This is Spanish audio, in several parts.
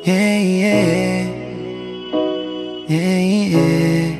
Yeah, yeah. Yeah, yeah.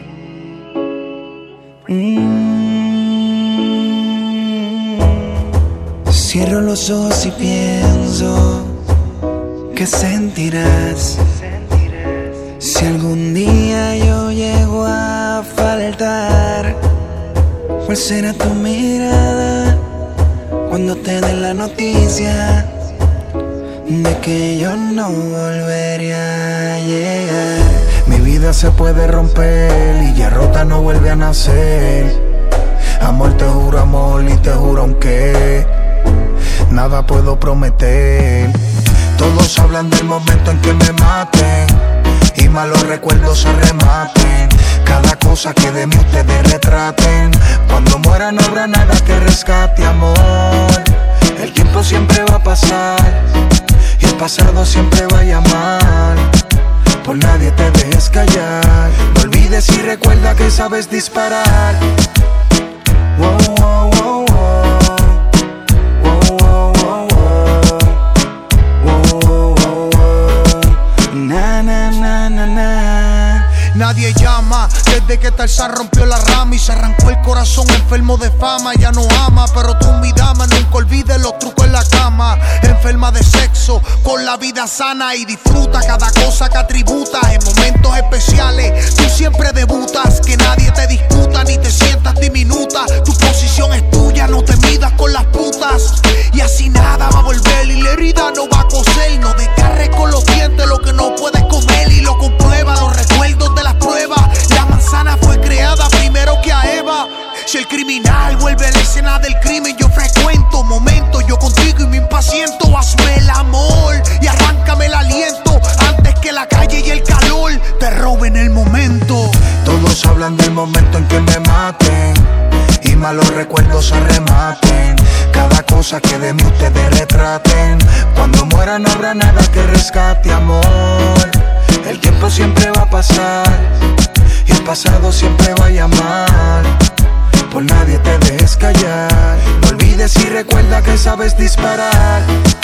Cierro los ojos y pienso que sentirás si algún día yo llego a faltar. ¿Cuál será tu mirada cuando te den la noticia de que yo no volvería a llegar? Mi vida se puede romper y ya rota no vuelve a nacer. Amor, te juro amor y te juro aunque nada puedo prometer. Todos hablan del momento en que me maten y malos recuerdos se rematen. Cada cosa que de mí ustedes retraten. Cuando muera no habrá nada que rescate, amor. El tiempo siempre va a pasar y el pasado siempre va a llamar. Por nadie te dejes callar. No olvides y recuerda que sabes disparar. Wow, wow, wow, wow. Wow, wow, wow, wow. Wow, wow, wow. Na, na, na, na, na. Nadie llama desde que Tarzán rompió la rama y se arrancó el corazón enfermo de fama. Ya no ama, pero tú mi dama, nunca olvides los trucos en la cama. Enferma de sexo, con la vida sana y disfruta cada cosa que atributas. En momentos especiales tú siempre debutas. Que nadie te discuta ni te sientas diminuta. Tu posición es tuya, no te midas con las putas. Y así nada va a volver y la herida no va a coser. No desgarres con los dientes lo que no puedes comer y lo comprueba. Los recuerdos de las pruebas. La manzana fue creada primero que a Eva. Si el criminal vuelve a la escena del crimen, yo frecuento momentos, yo contigo y me impaciento. Hazme el amor y arráncame el aliento antes que la calle y el calor te roben el momento. Todos hablan del momento en que me maten y malos recuerdos se rematen. Cada cosa que de mí ustedes retraten. Cuando muera no habrá nada que rescate, amor. El tiempo siempre va a pasar y el pasado siempre va a llamar. Por nadie te dejes callar. No olvides y recuerda que sabes disparar.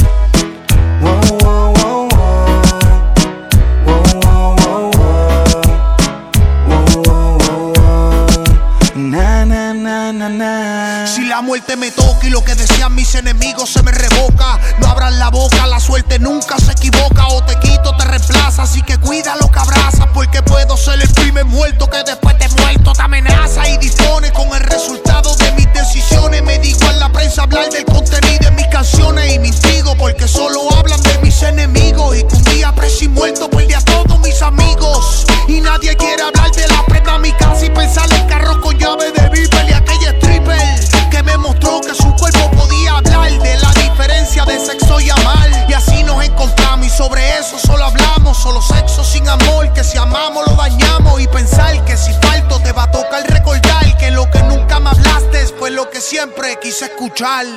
Wow, wow, wow, wow. Wow, wow, wow, wow. Wow, wow, wow, wow. Na, na, na, na, na. Si la muerte me toca y lo que decían mis enemigos se me revoca, no abran la boca, la suerte nunca se equivoca. O te quito o te reemplaza, así que cuida lo que abrazas. Porque puedo ser el primer muerto que después de muerto te amenaza y dispone con el resultado de mis decisiones. Me da igual la prensa hablar del contenido de mis canciones y me intrigo porque solo hablan de mis enemigos. Y que un día preso y muerto perdí a todos mis amigos. Y nadie quiere hablar de la prenda a mi casa y pensar en carro con llave de Viper y aquella stripper que me mostró que su cuerpo podía hablar de la diferencia de sexo y amar. Y así nos encontramos y sobre eso solo hablamos. Solo sexo sin amor, que si amamos lo dañamos. Y pensar que si falto te va a tocar recordar que lo que nunca me hablaste fue lo que siempre quise escuchar.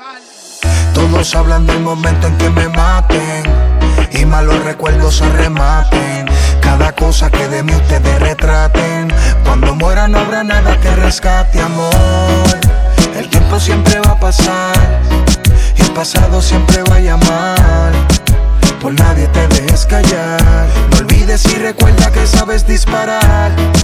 Todos hablan del momento en que me maten y malos recuerdos se rematen. Cada cosa que de mí ustedes retraten. Cuando muera no habrá nada que rescate, amor. El tiempo siempre va a pasar y el pasado siempre va a llamar. Por nadie te dejes callar. No olvides y recuerda que sabes disparar.